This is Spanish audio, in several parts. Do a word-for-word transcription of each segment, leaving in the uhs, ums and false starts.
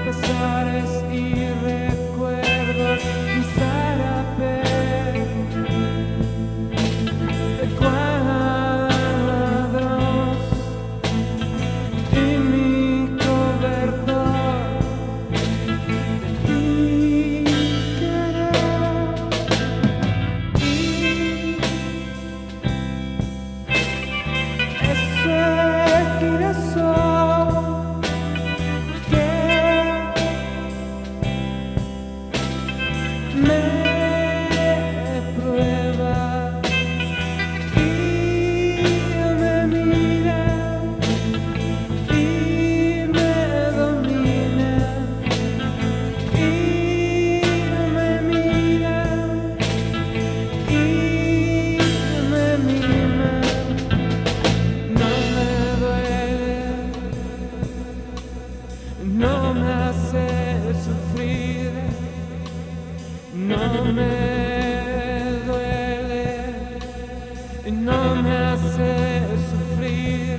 pesares y recuerdos, mi zarape de cuadros y mi cobertor de ti querer. Y ese girasol que me prueba y me mira y me domina y me mira y me mima. No me duele, no me hace sufrir, no me duele, no me hace sufrir,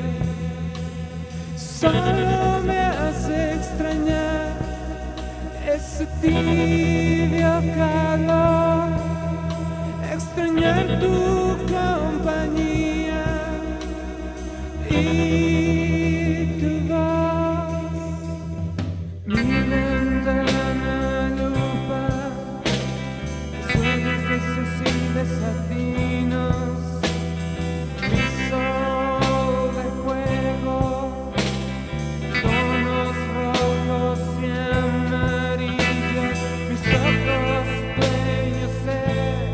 solo me hace extrañar ese tibio calor, extrañar tu compañía y tu voz. Mi ventana lupa sueños de esos indesatinos, mi sol de fuego, tonos rojos y amarillos, mis ojos dueños de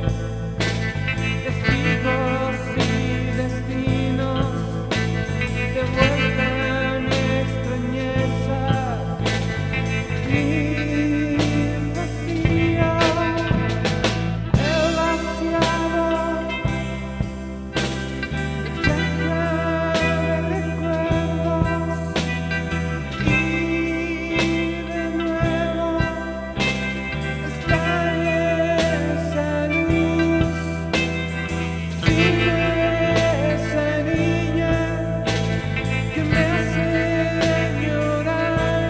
testigos y destinos, de vuelta a mi extrañeza y vacío, el vaciado caja de recuerdos y de nuevo está esa luz, sin esa niña que me hace llorar,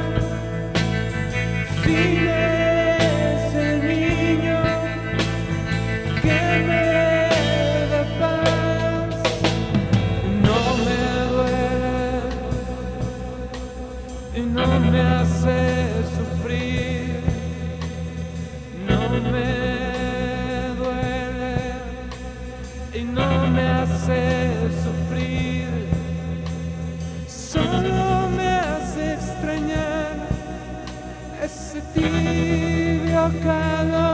sin ese niño que me da paz. No me duele y no me hace sufrir, no me duele y no me hace sufrir, solo me hace extrañar ese tibio calor.